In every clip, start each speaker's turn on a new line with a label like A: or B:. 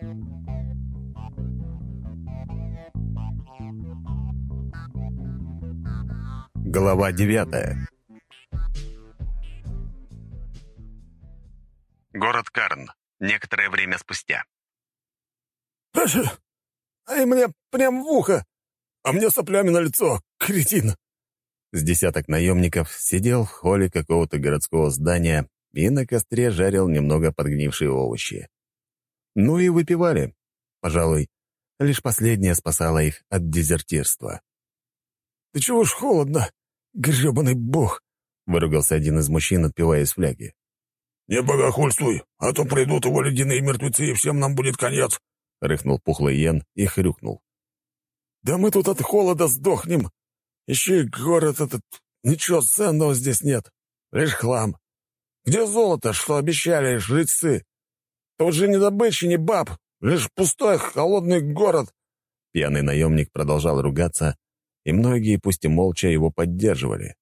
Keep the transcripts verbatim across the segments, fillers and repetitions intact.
A: Глава девятая. Город Карн. Некоторое время спустя.
B: «Ай, мне прям в ухо! А мне соплями на лицо, кретин!»
A: С десяток наемников сидел в холле какого-то городского здания и на костре жарил немного подгнившие овощи. Ну и выпивали. Пожалуй, лишь последнее спасало их от дезертирства.
B: «Ты чего ж холодно, гребаный бог?»
A: — выругался один из мужчин, отпивая из фляги.
B: «Не богохульствуй, а то придут его ледяные мертвецы, и всем нам будет конец!»
A: — рыхнул пухлый Йен и хрюкнул.
B: «Да мы тут от холода сдохнем. Еще и город этот. Ничего ценного здесь нет. Лишь хлам. Где золото, что обещали жрецы? Тут же ни добычи, ни баб. Лишь пустой, холодный город».
A: Пьяный наемник продолжал ругаться, и многие, пусть и молча, его поддерживали.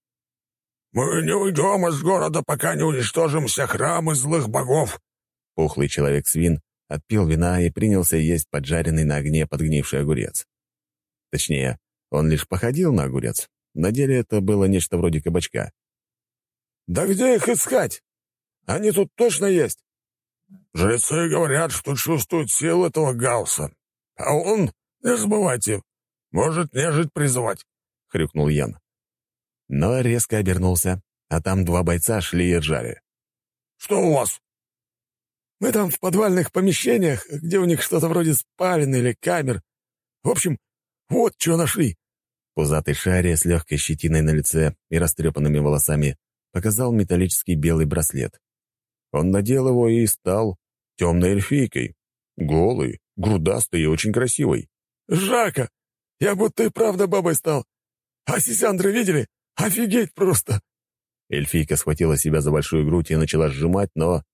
B: «Мы не уйдем из города, пока не уничтожим все храмы злых богов».
A: Пухлый человек-свин отпил вина и принялся есть поджаренный на огне подгнивший огурец. Точнее, он лишь походил на огурец. На деле это было нечто вроде кабачка.
B: «Да где их искать? Они тут точно есть. Жрецы говорят, что чувствуют силу этого Гаусса. А он, не забывайте, может нежить призывать», — хрюкнул Ян.
A: Но резко обернулся, а там два бойца шли и ржали.
B: «Что у вас?» «Мы там в подвальных помещениях, где у них что-то вроде спален или камер. В общем, вот что нашли».
A: Пузатый Шарри с легкой щетиной на лице и растрепанными волосами показал металлический белый браслет. Он надел его и стал темной эльфийкой. Голый, грудастый и очень красивый.
B: «Жака! Я будто и правда бабой стал. А сисяндры видели? Офигеть просто!»
A: Эльфийка схватила себя за большую грудь и начала сжимать, но...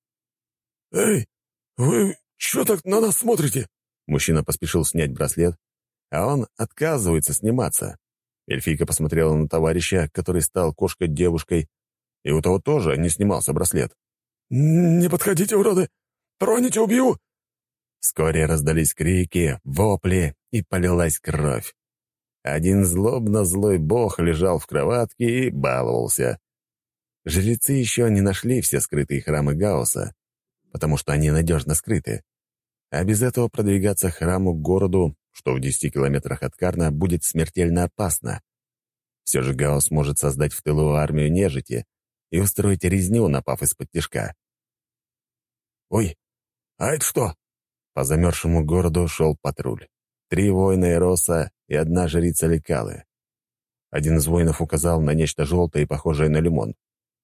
B: «Эй, вы что так на нас смотрите?»
A: Мужчина поспешил снять браслет, а он отказывается сниматься. Эльфийка посмотрела на товарища, который стал кошкой-девушкой, и у того тоже не снимался браслет.
B: «Не подходите, уроды! Троните, убью!»
A: Вскоре раздались крики, вопли, и полилась кровь. Один злобно-злой бог лежал в кроватке и баловался. Жрецы еще не нашли все скрытые храмы Гаусса, потому что они надежно скрыты. А без этого продвигаться к храму к городу, что в десяти километрах от Карна, будет смертельно опасно. Все же Гаусс может создать в тылу армию нежити и устроить резню, напав из-под тишка.
B: «Ой, а это что?»
A: По замерзшему городу шел патруль. Три воина Эроса и одна жрица Лекалы. Один из воинов указал на нечто желтое и похожее на лимон.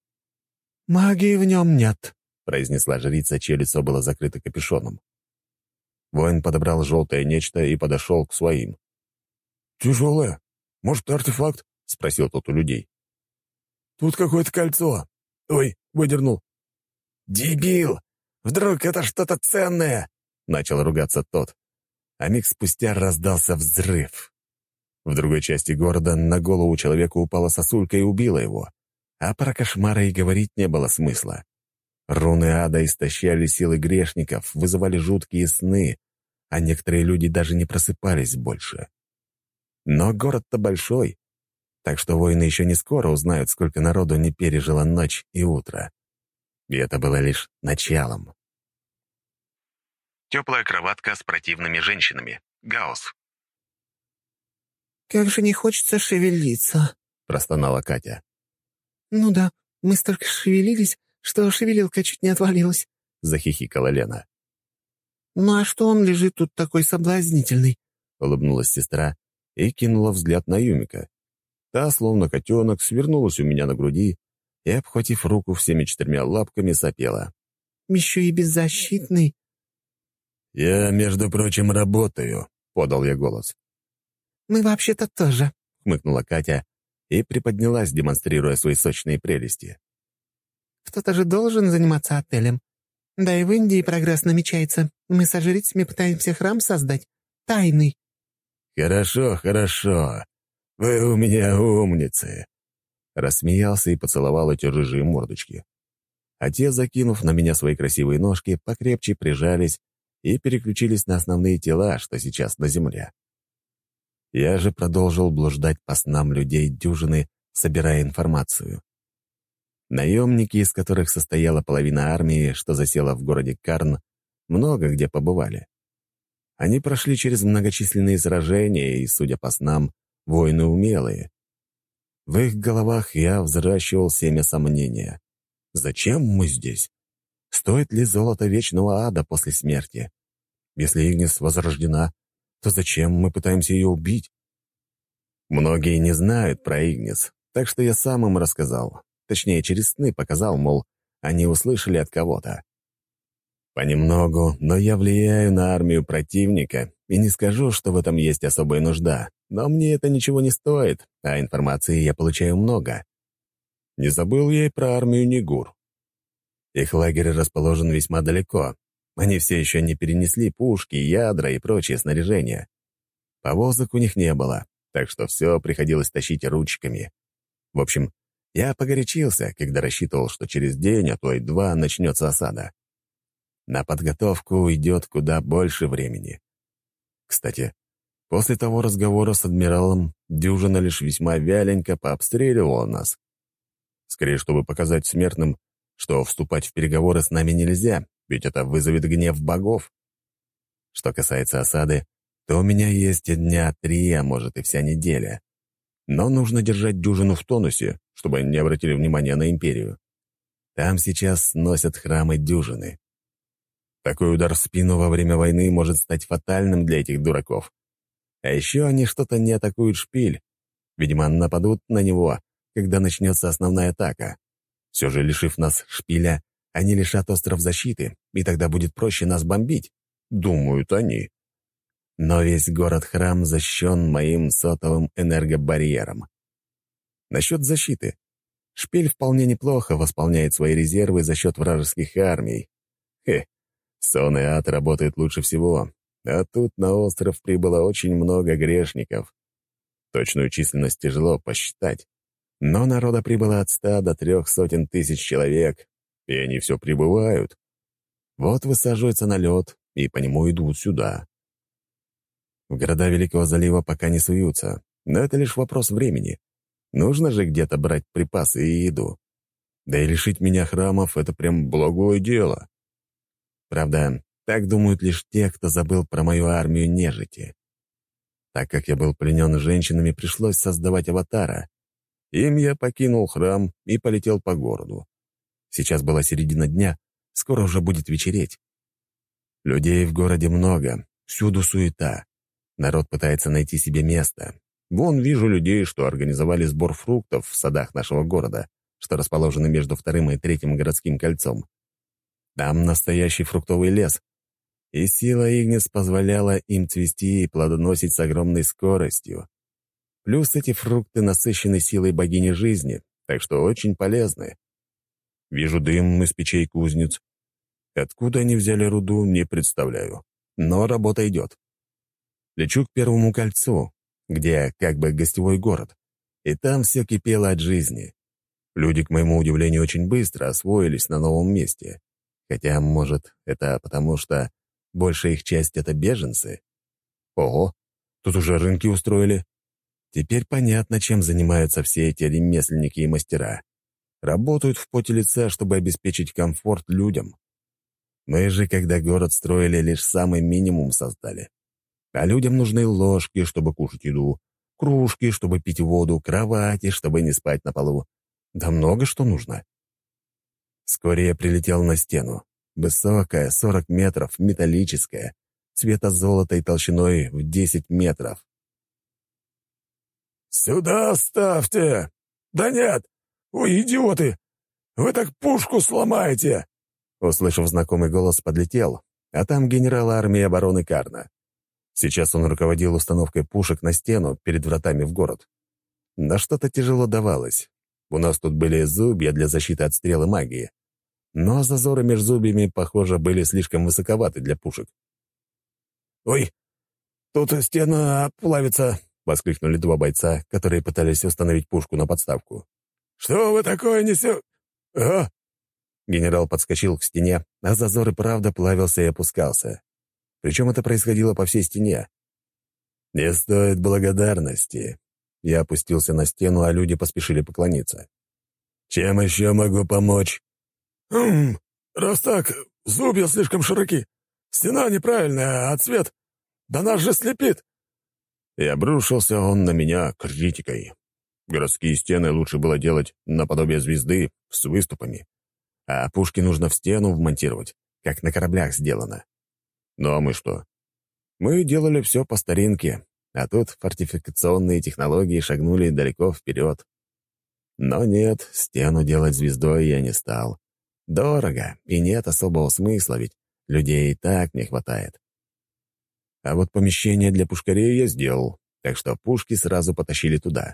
B: «Магии в нем нет»,
A: — произнесла жрица, чье лицо было закрыто капюшоном. Воин подобрал желтое нечто и подошел к своим.
B: «Тяжелое. Может, артефакт?» — спросил тот у людей. «Тут какое-то кольцо. Ой, выдернул». «Дебил! Вдруг это что-то ценное?» — начал ругаться тот.
A: А миг спустя раздался взрыв. В другой части города на голову человека упала сосулька и убила его. А про кошмары и говорить не было смысла. Руны ада истощали силы грешников, вызывали жуткие сны, а некоторые люди даже не просыпались больше. Но город-то большой, так что воины еще не скоро узнают, сколько народу не пережило ночь и утро. И это было лишь началом. Теплая кроватка с противными женщинами. Гаусс.
C: «Как же не хочется шевелиться»,
A: — простонала Катя.
C: «Ну да, мы столько шевелились, что шевелилка чуть не отвалилась»,
A: — захихикала Лена.
C: «Ну а что он лежит тут такой соблазнительный?»
A: — улыбнулась сестра и кинула взгляд на Юмика. Та, словно котенок, свернулась у меня на груди и, обхватив руку всеми четырьмя лапками, сопела.
C: «Еще и беззащитный».
A: «Я, между прочим, работаю», — подал я голос.
C: «Мы вообще-то тоже»,
A: — хмыкнула Катя и приподнялась, демонстрируя свои сочные прелести.
C: «Кто-то же должен заниматься отелем. Да и в Индии прогресс намечается. Мы со жрицами пытаемся храм создать. Тайный».
A: «Хорошо, хорошо. Вы у меня умницы», — рассмеялся и поцеловал эти рыжие мордочки. А те, закинув на меня свои красивые ножки, покрепче прижались и переключились на основные тела, что сейчас на земле. Я же продолжил блуждать по снам людей дюжины, собирая информацию. Наемники, из которых состояла половина армии, что засела в городе Карн, много где побывали. Они прошли через многочисленные сражения и, судя по снам, воины умелые. В их головах я взращивал семя сомнения. Зачем мы здесь? Стоит ли золото вечного ада после смерти? Если Игнис возрождена, то зачем мы пытаемся ее убить? Многие не знают про Игнис, так что я сам им рассказал. Точнее, через сны показал, мол, они услышали от кого-то. Понемногу, но я влияю на армию противника, и не скажу, что в этом есть особая нужда, но мне это ничего не стоит, а информации я получаю много. Не забыл я и про армию Нигур. Их лагерь расположен весьма далеко. Они все еще не перенесли пушки, ядра и прочее снаряжение. Повозок у них не было, так что все приходилось тащить ручками. В общем, я погорячился, когда рассчитывал, что через день, а то и два, начнется осада. На подготовку уйдет куда больше времени. Кстати, после того разговора с адмиралом дюжина лишь весьма вяленько пообстреливала нас. Скорее, чтобы показать смертным, что вступать в переговоры с нами нельзя, ведь это вызовет гнев богов. Что касается осады, то у меня есть дня три, а может и вся неделя. Но нужно держать дюжину в тонусе, чтобы не обратили внимания на империю. Там сейчас сносят храмы дюжины. Такой удар в спину во время войны может стать фатальным для этих дураков. А еще они что-то не атакуют шпиль. Видимо, нападут на него, когда начнется основная атака. Все же, лишив нас шпиля, они лишат остров защиты, и тогда будет проще нас бомбить. Думают они. Но весь город-храм защищен моим сотовым энергобарьером. Насчет защиты. Шпиль вполне неплохо восполняет свои резервы за счет вражеских армий. Хе, сон и ад работают лучше всего, а тут на остров прибыло очень много грешников. Точную численность тяжело посчитать, но народа прибыло от ста до трех сотен тысяч человек, и они все прибывают. Вот высаживаются на лед, и по нему идут сюда. В города Великого залива пока не суются, но это лишь вопрос времени. Нужно же где-то брать припасы и еду. Да и лишить меня храмов — это прям благое дело. Правда, так думают лишь те, кто забыл про мою армию нежити. Так как я был пленен женщинами, пришлось создавать аватара. Им я покинул храм и полетел по городу. Сейчас была середина дня, скоро уже будет вечереть. Людей в городе много, всюду суета. Народ пытается найти себе место. Вон вижу людей, что организовали сбор фруктов в садах нашего города, что расположены между вторым и третьим городским кольцом. Там настоящий фруктовый лес, и сила Игнис позволяла им цвести и плодоносить с огромной скоростью. Плюс эти фрукты насыщены силой богини жизни, так что очень полезны. Вижу дым из печей кузнец. Откуда они взяли руду, не представляю. Но работа идет. Лечу к первому кольцу, где как бы гостевой город, и там все кипело от жизни. Люди, к моему удивлению, очень быстро освоились на новом месте. Хотя, может, это потому, что большая их часть — это беженцы. Ого, тут уже рынки устроили. Теперь понятно, чем занимаются все эти ремесленники и мастера. Работают в поте лица, чтобы обеспечить комфорт людям. Мы же, когда город строили, лишь самый минимум создали. А людям нужны ложки, чтобы кушать еду, кружки, чтобы пить воду, кровати, чтобы не спать на полу. Да много что нужно. Вскоре я прилетел на стену. Высокая, сорок метров, металлическая, цвета золота и толщиной в десять метров.
B: «Сюда ставьте! Да нет! Ой, идиоты! Вы так пушку сломаете!»
A: Услышав знакомый голос, подлетел, а там генерал армии обороны Карна. Сейчас он руководил установкой пушек на стену перед вратами в город. Но что-то тяжело давалось. У нас тут были зубья для защиты от стрелы магии. Но зазоры между зубьями, похоже, были слишком высоковаты для пушек.
B: «Ой, тут стена плавится!»
A: — воскликнули два бойца, которые пытались установить пушку на подставку.
B: «Что вы такое несете? А?»
A: Генерал подскочил к стене, а зазор и правда плавился и опускался. Причем это происходило по всей стене. «Не стоит благодарности». Я опустился на стену, а люди поспешили поклониться. «Чем еще могу помочь?»
B: «Хм, раз так, зубья слишком широки. Стена неправильная, а цвет... Да нас же слепит!»
A: И обрушился он на меня критикой. Городские стены лучше было делать наподобие звезды с выступами, а пушки нужно в стену вмонтировать, как на кораблях сделано. Ну а мы что? Мы делали все по старинке, а тут фортификационные технологии шагнули далеко вперед. Но нет, стену делать звездой я не стал. Дорого, и нет особого смысла, ведь людей и так не хватает. А вот помещение для пушкарей я сделал, так что пушки сразу потащили туда.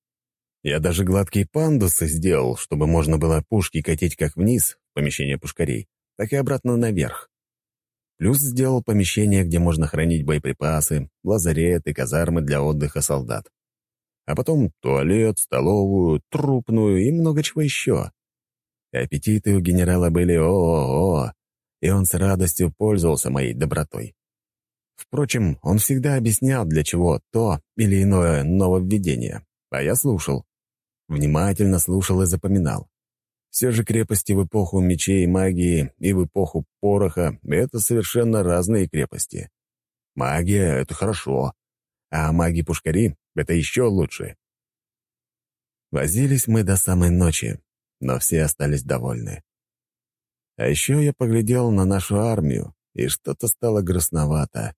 A: Я даже гладкие пандусы сделал, чтобы можно было пушки катить как вниз, в помещение пушкарей, так и обратно наверх. Плюс сделал помещение, где можно хранить боеприпасы, лазарет и казармы для отдыха солдат. А потом туалет, столовую, трупную и много чего еще. Аппетиты у генерала были о-о-о, и он с радостью пользовался моей добротой. Впрочем, он всегда объяснял, для чего то или иное нововведение, а я слушал. Внимательно слушал и запоминал. Все же крепости в эпоху мечей и магии и в эпоху пороха — это совершенно разные крепости. Магия — это хорошо, а маги-пушкари — это еще лучше. Возились мы до самой ночи, но все остались довольны. А еще я поглядел на нашу армию, и что-то стало грустновато.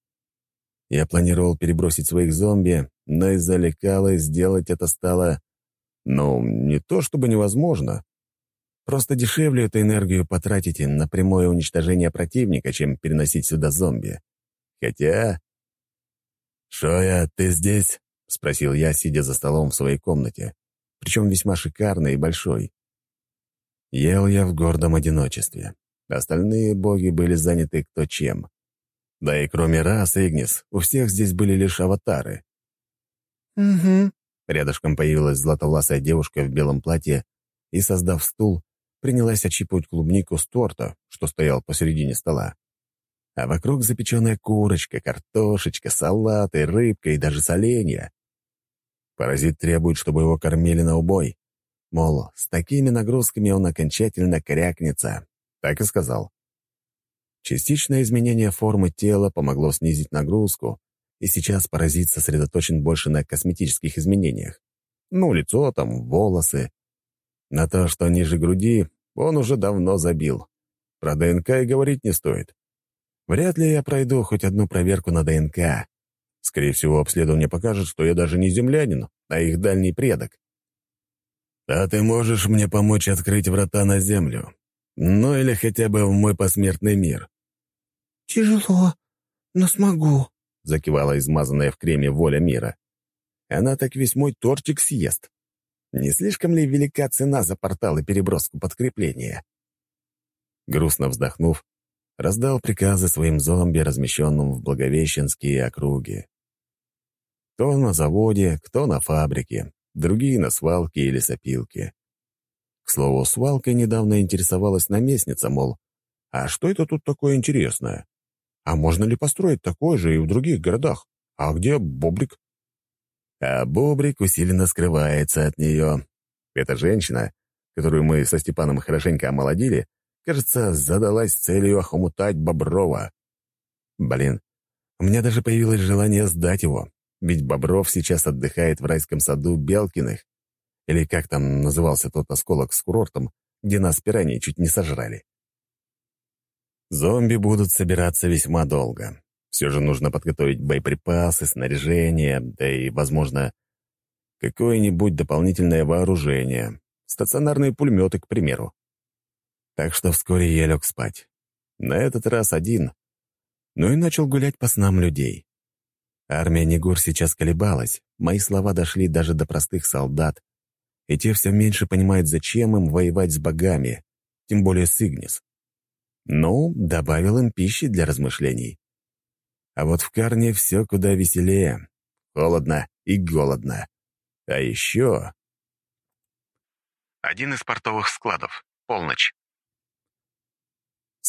A: Я планировал перебросить своих зомби, но из-за лекалы сделать это стало, ну, не то чтобы невозможно. Просто дешевле эту энергию потратите на прямое уничтожение противника, чем переносить сюда зомби. Хотя... «Шоя, ты здесь?» — спросил я, сидя за столом в своей комнате, причем весьма шикарной и большой. Ел я в гордом одиночестве. Остальные боги были заняты кто чем. Да и кроме рас Игнис, у всех здесь были лишь аватары.
C: «Угу».
A: Рядышком появилась златовласая девушка в белом платье и, создав стул, принялась отщипывать клубнику с торта, что стоял посередине стола. А вокруг запеченная курочка, картошечка, салаты, рыбка и даже соленья. Паразит требует, чтобы его кормили на убой. Мол, с такими нагрузками он окончательно крякнется. Так и сказал. Частичное изменение формы тела помогло снизить нагрузку, и сейчас паразит сосредоточен больше на косметических изменениях. Ну, лицо там, волосы. На то, что ниже груди, он уже давно забил. Про ДНК и говорить не стоит. Вряд ли я пройду хоть одну проверку на ДНК. Скорее всего, обследование покажет, что я даже не землянин, а их дальний предок. А ты можешь мне помочь открыть врата на землю? Ну или хотя бы в мой посмертный мир?
C: «Тяжело, но смогу»,
A: — закивала измазанная в креме воля мира. Она так весь мой тортик съест. Не слишком ли велика цена за портал и переброску подкрепления? Грустно вздохнув, раздал приказы своим зомби, размещенным в Благовещенские округи. Кто на заводе, кто на фабрике, другие на свалке или лесопилке. К слову, свалкой недавно интересовалась наместница, мол, а что это тут такое интересное? А можно ли построить такое же и в других городах? А где Бобрик? А Бобрик усиленно скрывается от нее. Эта женщина, которую мы со Степаном хорошенько омолодили, кажется, задалась целью охомутать Боброва. Блин, у меня даже появилось желание сдать его, ведь Бобров сейчас отдыхает в райском саду Белкиных, или как там назывался тот осколок с курортом, где нас пираньи чуть не сожрали. Зомби будут собираться весьма долго. Все же нужно подготовить боеприпасы, снаряжение, да и, возможно, какое-нибудь дополнительное вооружение. Стационарные пулеметы, к примеру. Так что вскоре я лег спать. На этот раз один. Ну и начал гулять по снам людей. Армия Нигур сейчас колебалась. Мои слова дошли даже до простых солдат. И те все меньше понимают, зачем им воевать с богами, тем более с Игнис. Ну, добавил им пищи для размышлений. А вот в Карне все куда веселее. Холодно и голодно. А еще...
D: Один из портовых складов. Полночь.
A: С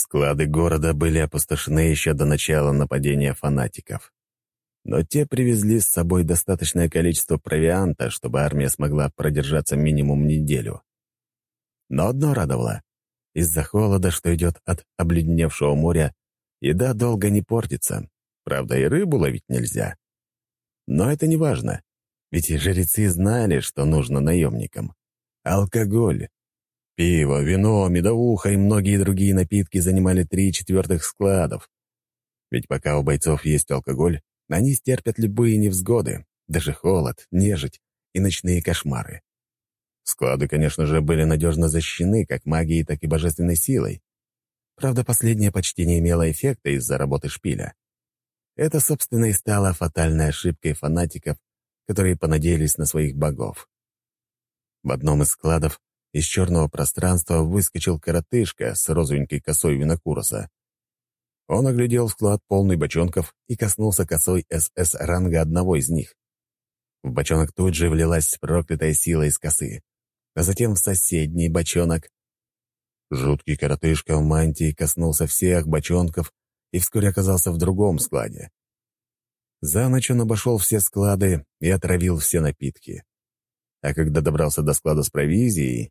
A: Склады города были опустошены еще до начала нападения фанатиков. Но те привезли с собой достаточное количество провианта, чтобы армия смогла продержаться минимум неделю. Но одно радовало. Из-за холода, что идет от обледеневшего моря, еда долго не портится. Правда, и рыбу ловить нельзя. Но это не важно, ведь и жрецы знали, что нужно наемникам. Алкоголь. Пиво, вино, медовуха и многие другие напитки занимали три четвертых складов. Ведь пока у бойцов есть алкоголь, они стерпят любые невзгоды, даже холод, нежить и ночные кошмары. Склады, конечно же, были надежно защищены как магией, так и божественной силой. Правда, последнее почти не имело эффекта из-за работы шпиля. Это, собственно, и стало фатальной ошибкой фанатиков, которые понадеялись на своих богов. В одном из складов из черного пространства выскочил коротышка с розовенькой косой винокуроса. Он оглядел склад, полный бочонков, и коснулся косой СС ранга одного из них. В бочонок тут же влилась проклятая сила из косы, а затем в соседний бочонок. Жуткий коротышка в мантии коснулся всех бочонков и вскоре оказался в другом складе. За ночь он обошел все склады и отравил все напитки. А когда добрался до склада с провизией...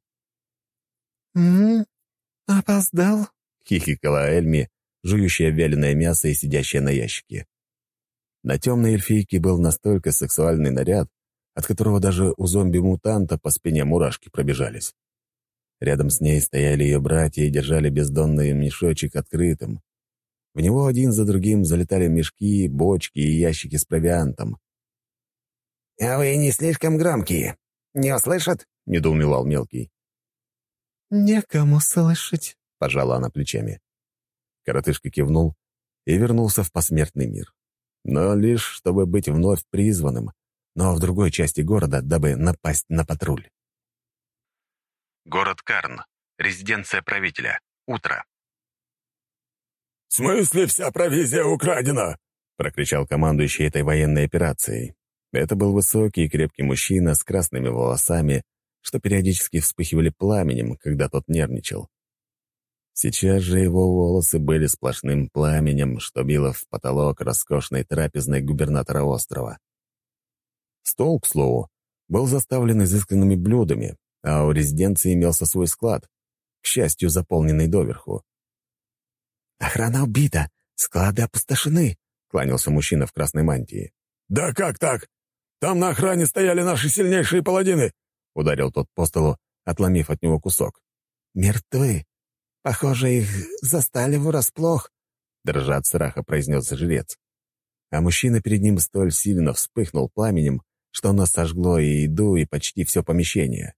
C: «М-м, опоздал?»
A: — хихикала Эльми, жующая вяленое мясо и сидящая на ящике. На темной эльфийке был настолько сексуальный наряд, от которого даже у зомби-мутанта по спине мурашки пробежались. Рядом с ней стояли ее братья и держали бездонный мешочек открытым. В него один за другим залетали мешки, бочки и ящики с провиантом.
D: «А вы не слишком громкие. Не услышат?»
A: — недоумевал мелкий.
C: «Некому слышать», —
A: пожала она плечами. Коротышка кивнул и вернулся в посмертный мир. Но лишь чтобы быть вновь призванным, но в другой части города, дабы напасть на патруль. Город Карн. Резиденция правителя. Утро.
B: «В смысле вся провизия украдена?» — прокричал командующий этой военной операцией. Это был высокий и крепкий мужчина с красными волосами, что периодически вспыхивали пламенем, когда тот нервничал. Сейчас же его волосы были сплошным пламенем, что било в потолок роскошной трапезной губернатора острова. Стол, к слову, был заставлен изысканными блюдами, а у резиденции имелся свой склад, к счастью, заполненный доверху.
C: «Охрана убита, склады опустошены», — кланялся мужчина в красной мантии.
B: «Да как так? Там на охране стояли наши сильнейшие паладины!» — ударил тот по столу, отломив от него кусок.
C: «Мертвы. Похоже, их застали врасплох»,
A: — дрожа от страха произнес жрец. А мужчина перед ним столь сильно вспыхнул пламенем, что оно сожгло и еду, и почти все помещение.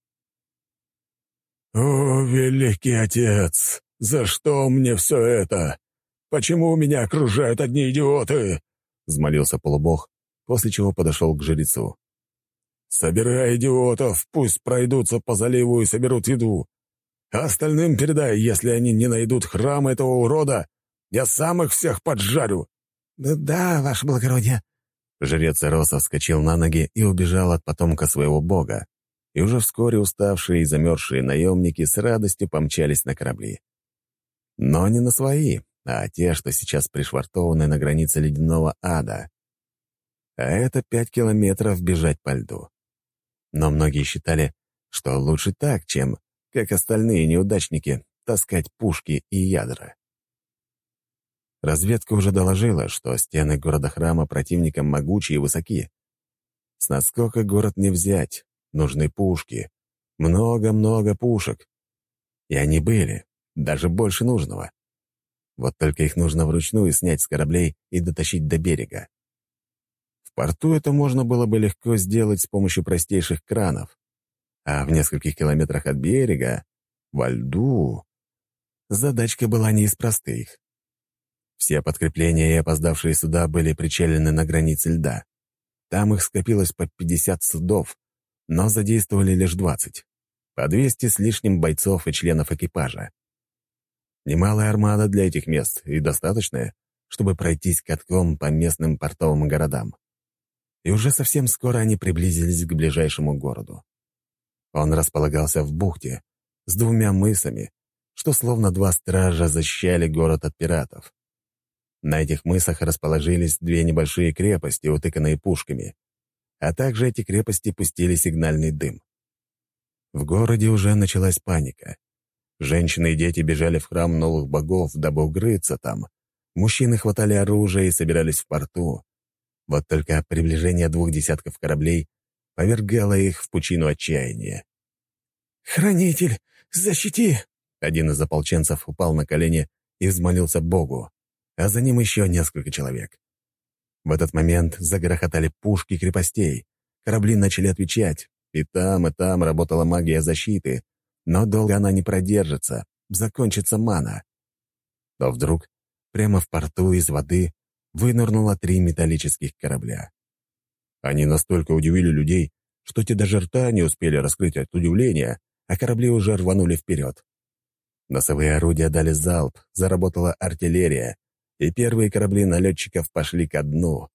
B: «О, великий отец! За что мне все это? Почему меня окружают одни идиоты?» — взмолился полубог, после чего подошел к жрецу. «Собирай идиотов, пусть пройдутся по заливу и соберут еду. А остальным передай, если они не найдут храм этого урода, я сам их всех поджарю».
C: «Да, да, ваше благородие».
A: Жрец Эроса вскочил на ноги и убежал от потомка своего бога, и уже вскоре уставшие и замерзшие наемники с радостью помчались на корабли. Но не на свои, а те, что сейчас пришвартованы на границе ледяного ада. А это пять километров бежать по льду. Но многие считали, что лучше так, чем, как остальные неудачники, таскать пушки и ядра. Разведка уже доложила, что стены города-храма противникам могучие и высоки. С наскока город не взять, нужны пушки. Много-много пушек. И они были, даже больше нужного. Вот только их нужно вручную снять с кораблей и дотащить до берега. В порту это можно было бы легко сделать с помощью простейших кранов. А в нескольких километрах от берега, во льду, задачка была не из простых. Все подкрепления и опоздавшие суда были причалены на границе льда. Там их скопилось под пятьдесят судов, но задействовали лишь двадцать. По двести с лишним бойцов и членов экипажа. Немалая армада для этих мест и достаточная, чтобы пройтись катком по местным портовым городам. И уже совсем скоро они приблизились к ближайшему городу. Он располагался в бухте с двумя мысами, что словно два стража защищали город от пиратов. На этих мысах расположились две небольшие крепости, утыканные пушками, а также эти крепости пустили сигнальный дым. В городе уже началась паника. Женщины и дети бежали в храм новых богов, дабы укрыться там. Мужчины хватали оружие и собирались в порту. Вот только приближение двух десятков кораблей повергало их в пучину отчаяния.
B: «Хранитель, защити!»
A: Один из ополченцев упал на колени и взмолился Богу, а за ним еще несколько человек. В этот момент загрохотали пушки крепостей, корабли начали отвечать, и там, и там работала магия защиты, но долго она не продержится, закончится мана. Но вдруг прямо в порту из воды вынырнуло три металлических корабля. Они настолько удивили людей, что те даже рта не успели раскрыть от удивления, а корабли уже рванули вперед. Носовые орудия дали залп, заработала артиллерия, и первые корабли налетчиков пошли ко дну.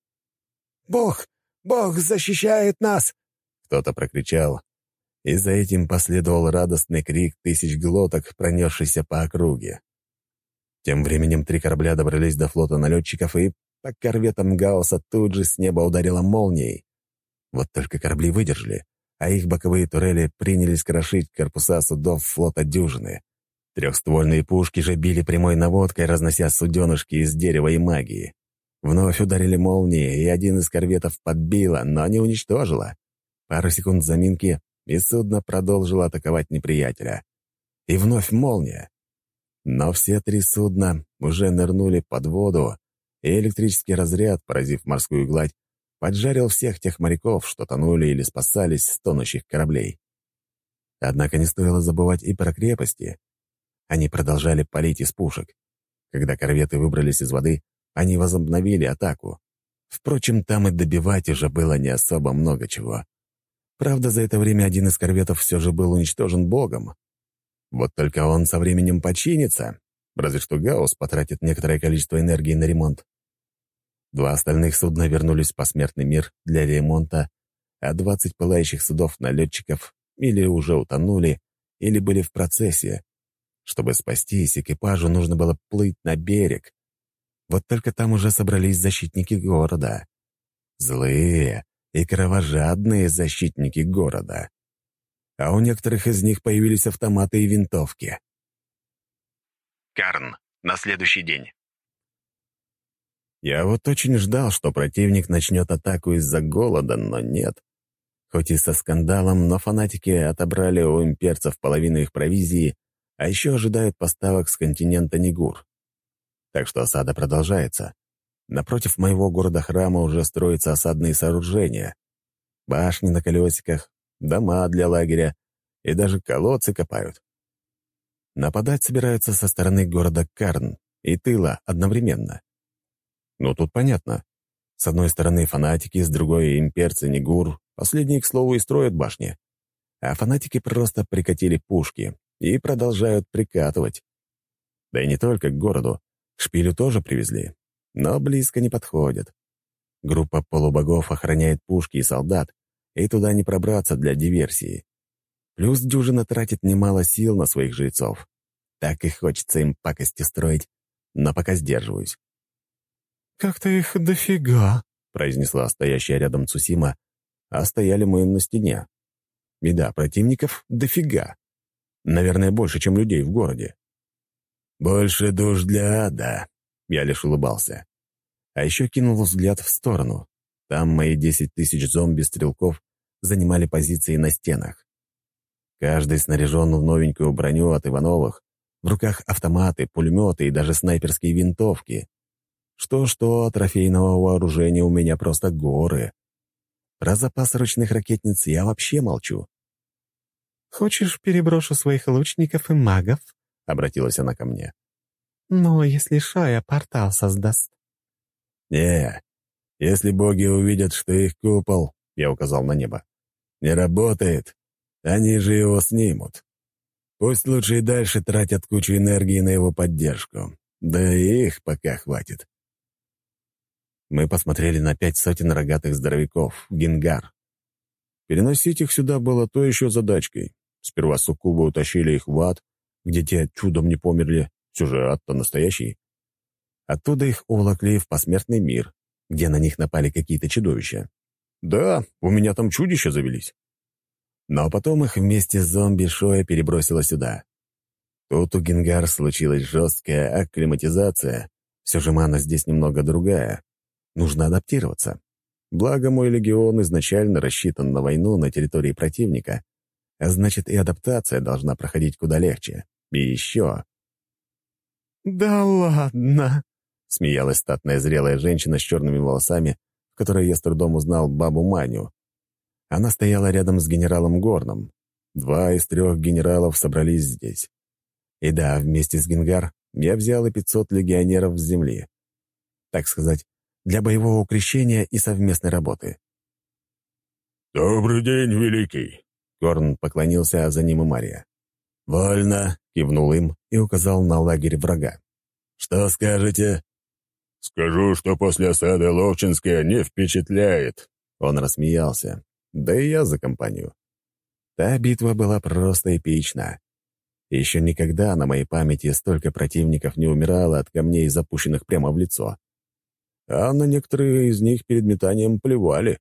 B: «Бог! Бог защищает нас!»
A: Кто-то прокричал, и за этим последовал радостный крик тысяч глоток, пронесшийся по округе. Тем временем три корабля добрались до флота налетчиков, и по корветам Гаусса тут же с неба ударила молнией. Вот только корабли выдержали, а их боковые турели принялись крошить корпуса судов флота дюжины. Трехствольные пушки же били прямой наводкой, разнося суденышки из дерева и магии. Вновь ударили молнии, и один из корветов подбило, но не уничтожило. Пару секунд заминки, и судно продолжило атаковать неприятеля. И вновь молния. Но все три судна уже нырнули под воду, и электрический разряд, поразив морскую гладь, поджарил всех тех моряков, что тонули или спасались с тонущих кораблей. Однако не стоило забывать и про крепости. Они продолжали палить из пушек. Когда корветы выбрались из воды, они возобновили атаку. Впрочем, там и добивать уже было не особо много чего. Правда, за это время один из корветов все же был уничтожен богом. Вот только он со временем починится, разве что Гаусс потратит некоторое количество энергии на ремонт. Два остальных судна вернулись в посмертный мир для ремонта, а двадцать пылающих судов налетчиков или уже утонули, или были в процессе. Чтобы спастись, экипажу нужно было плыть на берег. Вот только там уже собрались защитники города. Злые и кровожадные защитники города. А у некоторых из них появились автоматы и винтовки.
E: Карн. На следующий день.
A: Я вот очень ждал, что противник начнет атаку из-за голода, но нет. Хоть и со скандалом, но фанатики отобрали у имперцев половину их провизии, а еще ожидают поставок с континента Нигур. Так что осада продолжается. Напротив моего города-храма уже строятся осадные сооружения. Башни на колесиках, дома для лагеря и даже колодцы копают. Нападать собираются со стороны города Карн и тыла одновременно. Ну, тут понятно. С одной стороны фанатики, с другой — имперцы Нигур. Последние, к слову, и строят башни. А фанатики просто прикатили пушки и продолжают прикатывать. Да и не только к городу. К шпилю тоже привезли, но близко не подходят. Группа полубогов охраняет пушки и солдат, и туда не пробраться для диверсии. Плюс дюжина тратит немало сил на своих жрецов. Так и хочется им пакости строить, но пока сдерживаюсь.
B: «Как-то их дофига»,
A: — произнесла стоящая рядом Цусима, а стояли мы на стене. И да, противников дофига. Наверное, больше, чем людей в городе. «Больше душ для ада», — я лишь улыбался. А еще кинул взгляд в сторону. Там мои десять тысяч зомби-стрелков занимали позиции на стенах. Каждый снаряжен в новенькую броню от Ивановых, в руках автоматы, пулеметы и даже снайперские винтовки. Что-что, трофейного вооружения у меня просто горы. Про запас ручных ракетниц я вообще молчу.
C: «Хочешь, переброшу своих лучников и магов?» — обратилась она ко мне. «Ну, если Шая портал создаст».
A: «Не, если боги увидят, что их купол, — я указал на небо, — не работает, они же его снимут. Пусть лучше и дальше тратят кучу энергии на его поддержку. Да и их пока хватит». Мы посмотрели на пять сотен рогатых здоровяков, гингар. Переносить их сюда было то еще задачкой. Сперва суккубы утащили их в ад, где те чудом не померли, все же ад-то настоящий. Оттуда их уволокли в посмертный мир, где на них напали какие-то чудовища. Да, у меня там чудища завелись. Но потом их вместе с зомби Шоя перебросило сюда. Тут у Генгар случилась жесткая акклиматизация. Все же мана здесь немного другая. Нужно адаптироваться. Благо, мой легион изначально рассчитан на войну на территории противника, а значит, и адаптация должна проходить куда легче. И еще...
C: «Да ладно!»
A: — смеялась статная зрелая женщина с черными волосами, в которой я с трудом узнал бабу Маню. Она стояла рядом с генералом Горном. Два из трех генералов собрались здесь. И да, вместе с Генгар я взял и пятьсот легионеров с земли. Так сказать, для боевого укрещения и совместной работы.
B: «Добрый день, Великий!»
A: Горн поклонился, а за ним и Мария. «Вольно!» — кивнул им и указал на лагерь врага. «Что скажете?»
B: «Скажу, что после осады Ловчинская не впечатляет».
A: Он рассмеялся. Да и я за компанию. Та битва была просто эпична. Еще никогда на моей памяти столько противников не умирало от камней, запущенных прямо в лицо. А на некоторые из них перед метанием плевали.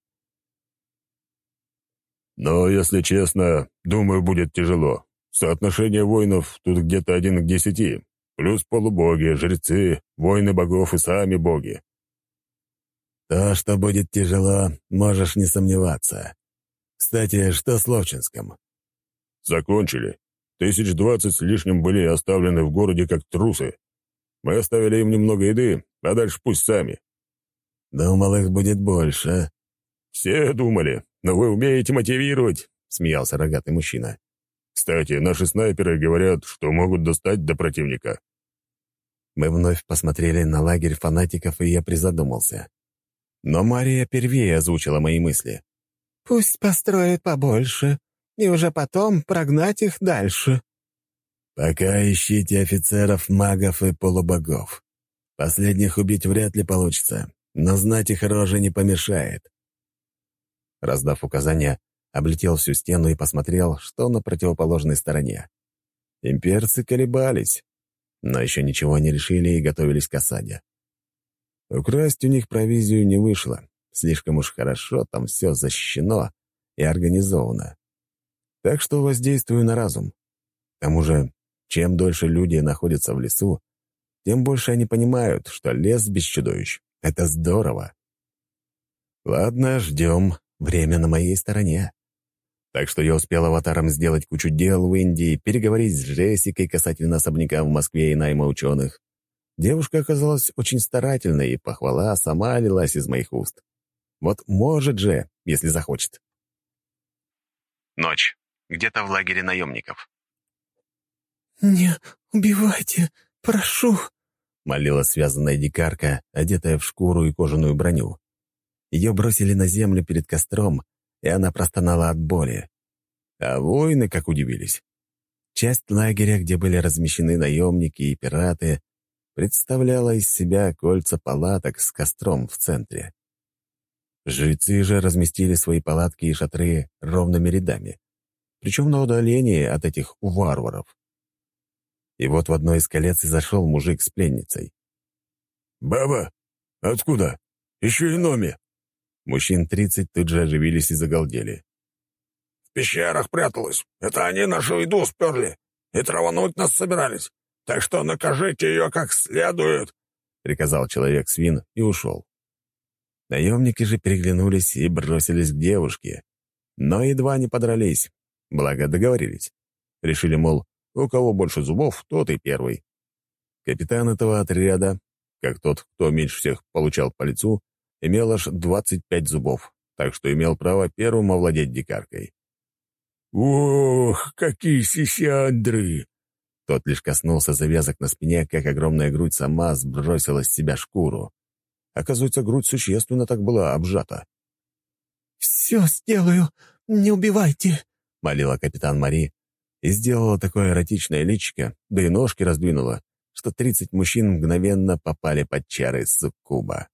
B: «Но, если честно, думаю, будет тяжело. Соотношение воинов тут где-то один к десяти. Плюс полубоги, жрецы, воины богов и сами боги».
A: То, что будет тяжело, можешь не сомневаться. Кстати, что с Ловчинском?
B: «Закончили. Тысяч двадцать с лишним были оставлены в городе как трусы. Мы оставили им немного еды, а дальше пусть сами».
A: «Думал, их будет больше».
B: «Все думали, но вы умеете мотивировать», — смеялся рогатый мужчина. «Кстати, наши снайперы говорят, что могут достать до противника».
A: Мы вновь посмотрели на лагерь фанатиков, и я призадумался. Но Мария первее озвучила мои мысли.
C: «Пусть построят побольше, и уже потом прогнать их дальше».
A: «Пока ищите офицеров, магов и полубогов. Последних убить вряд ли получится, но знать их рожи не помешает». Раздав указания, облетел всю стену и посмотрел, что на противоположной стороне. Имперцы колебались, но еще ничего не решили и готовились к осаде. Украсть у них провизию не вышло, слишком уж хорошо там все защищено и организовано. Так что воздействую на разум. К тому же, чем дольше люди находятся в лесу, тем больше они понимают, что лес без чудовищ — это здорово. Ладно, ждем. Время на моей стороне. Так что я успел аватаром сделать кучу дел в Индии, переговорить с Джессикой касательно особняка в Москве и найма ученых. Девушка оказалась очень старательной, и похвала сама лилась из моих уст. Вот может же, если захочет. Ночь. Где-то в лагере наемников.
C: «Не убивайте, прошу»,
A: — молила связанная дикарка, одетая в шкуру и кожаную броню. Ее бросили на землю перед костром, и она простонала от боли. А воины как удивились. Часть лагеря, где были размещены наемники и пираты, представляла из себя кольца палаток с костром в центре. Жрецы же разместили свои палатки и шатры ровными рядами, причем на удалении от этих варваров. И вот в одно из колец и зашел мужик с пленницей.
B: «Баба? Откуда? Еще и Номи!»
A: Мужчин тридцать тут же оживились и загалдели.
B: «В пещерах пряталась. Это они нашу еду сперли и травануть нас собирались. Так что накажите ее как следует», —
A: приказал человек-свин и ушел. Наемники же переглянулись и бросились к девушке, но едва не подрались, благо договорились. Решили, мол, у кого больше зубов, тот и первый. Капитан этого отряда, как тот, кто меньше всех получал по лицу, имел аж двадцать пять зубов, так что имел право первым овладеть дикаркой.
B: «Ох, какие сисяндры!»
A: Тот лишь коснулся завязок на спине, как огромная грудь сама сбросила с себя шкуру. Оказывается, грудь существенно так была обжата.
C: «Все сделаю, не убивайте»,
A: — молила капитан Мари и сделала такое эротичное личико, да и ножки раздвинула, что тридцать мужчин мгновенно попали под чары суккуба.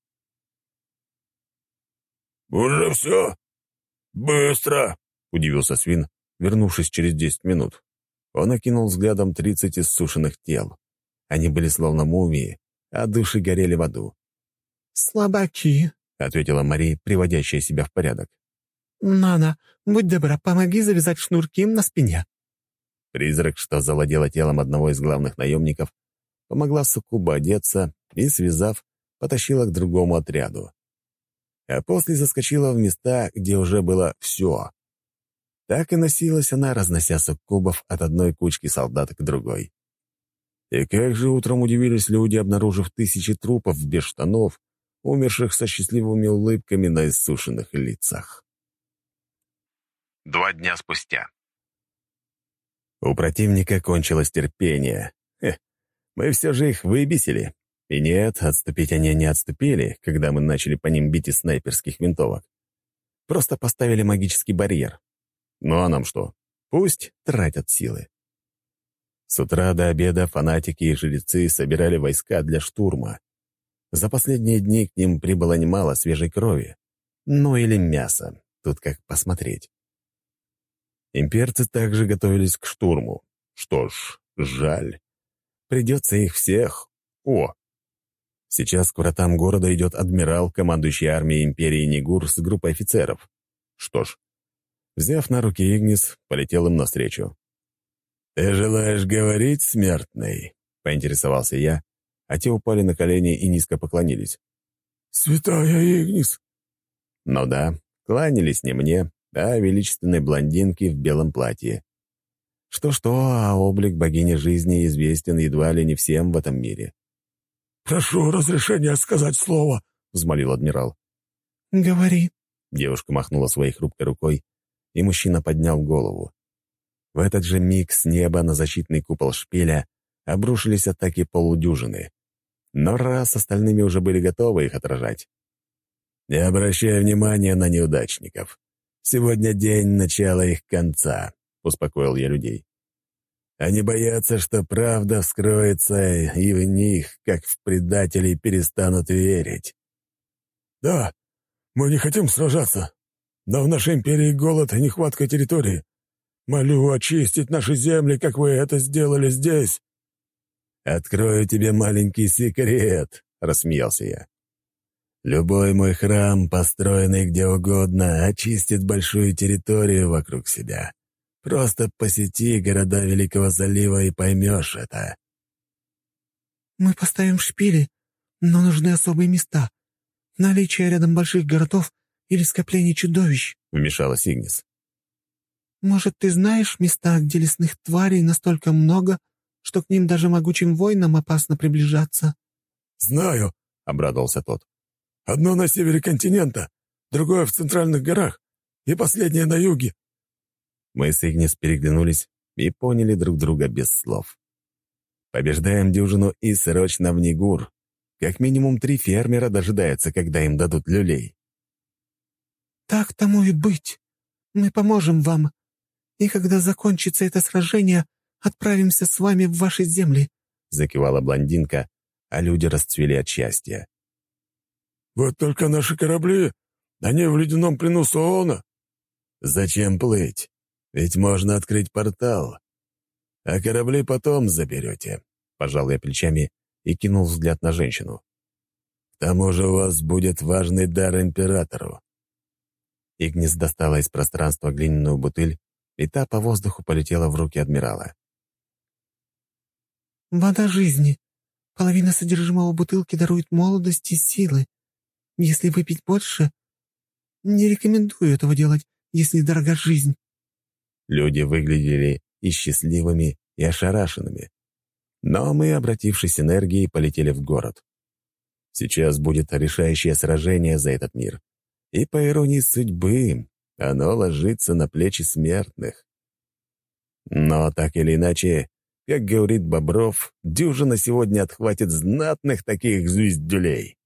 B: «Уже все? Быстро!» — удивился свин, вернувшись через десять минут.
A: Он окинул взглядом тридцать иссушенных тел. Они были словно мумии, а души горели в аду.
C: «Слабаки», —
A: ответила Мари, приводящая себя в порядок.
C: «Нана, будь добра, помоги завязать шнурки на спине».
A: Призрак, что завладела телом одного из главных наемников, помогла суккубу одеться и, связав, потащила к другому отряду. А после заскочила в места, где уже было все. Так и носилась она, разнося суккубов от одной кучки солдат к другой. И как же утром удивились люди, обнаружив тысячи трупов без штанов, умерших со счастливыми улыбками на иссушенных лицах. Два дня спустя. У противника кончилось терпение. Хе, мы все же их выбесили. И нет, отступить они не отступили, когда мы начали по ним бить из снайперских винтовок. Просто поставили магический барьер. Ну а нам что? Пусть тратят силы. С утра до обеда фанатики и жрецы собирали войска для штурма. За последние дни к ним прибыло немало свежей крови. Ну или мяса, тут как посмотреть. Имперцы также готовились к штурму. Что ж, жаль. Придется их всех... О! Сейчас к вратам города идет адмирал, командующий армией империи Нигур с группой офицеров. Что ж, взяв на руки Игнис, полетел им навстречу. «Ты желаешь говорить, смертный?» — поинтересовался я, а те упали на колени и низко поклонились.
B: «Святая Игнис!»
A: Ну да, кланялись не мне, а величественной блондинке в белом платье. Что-что, а облик богини жизни известен едва ли не всем в этом мире.
B: «Прошу разрешения сказать слово», — взмолил адмирал.
C: «Говори».
A: Девушка махнула своей хрупкой рукой, и мужчина поднял голову. В этот же миг с неба на защитный купол шпиля обрушились атаки полудюжины. Но раз остальными уже были готовы их отражать. «Не обращай внимания на неудачников. Сегодня день начала их конца», — успокоил я людей. «Они боятся, что правда вскроется, и в них, как в предателей, перестанут верить».
B: «Да, мы не хотим сражаться, но в нашей империи голод и нехватка территории. Молю очистить наши земли, как вы это сделали здесь».
A: «Открою тебе маленький секрет», — рассмеялся я. «Любой мой храм, построенный где угодно, очистит большую территорию вокруг себя. Просто посети города Великого Залива и поймешь это».
C: «Мы поставим шпили, но нужны особые места. Наличие рядом больших городов или скопление чудовищ», — вмешалась Игнис. «Может, ты знаешь места, где лесных тварей настолько много, что к ним даже могучим воинам опасно приближаться?»
B: «Знаю», — обрадовался тот. «Одно на севере континента, другое в центральных горах и последнее на юге».
A: Мы с Игнис переглянулись и поняли друг друга без слов. Побеждаем дюжину и срочно в Нигур. Как минимум три фермера дожидаются, когда им дадут люлей.
C: «Так тому и быть. Мы поможем вам. И когда закончится это сражение, отправимся с вами в ваши земли», —
A: закивала блондинка, а люди расцвели от счастья.
B: «Вот только наши корабли, они в ледяном плену Суона».
A: «Зачем плыть? Ведь можно открыть портал. А корабли потом заберете», — пожал я плечами и кинул взгляд на женщину. «К тому же у вас будет важный дар императору». Игнис достала из пространства глиняную бутыль, и та по воздуху полетела в руки адмирала.
C: «Вода жизни. Половина содержимого бутылки дарует молодость и силы. Если выпить больше, не рекомендую этого делать, если дорога жизнь».
A: Люди выглядели и счастливыми, и ошарашенными. Но мы, обратившись энергией, полетели в город. Сейчас будет решающее сражение за этот мир. И, по иронии судьбы, оно ложится на плечи смертных. Но так или иначе, как говорит Бобров, дюжина сегодня отхватит знатных таких звездюлей.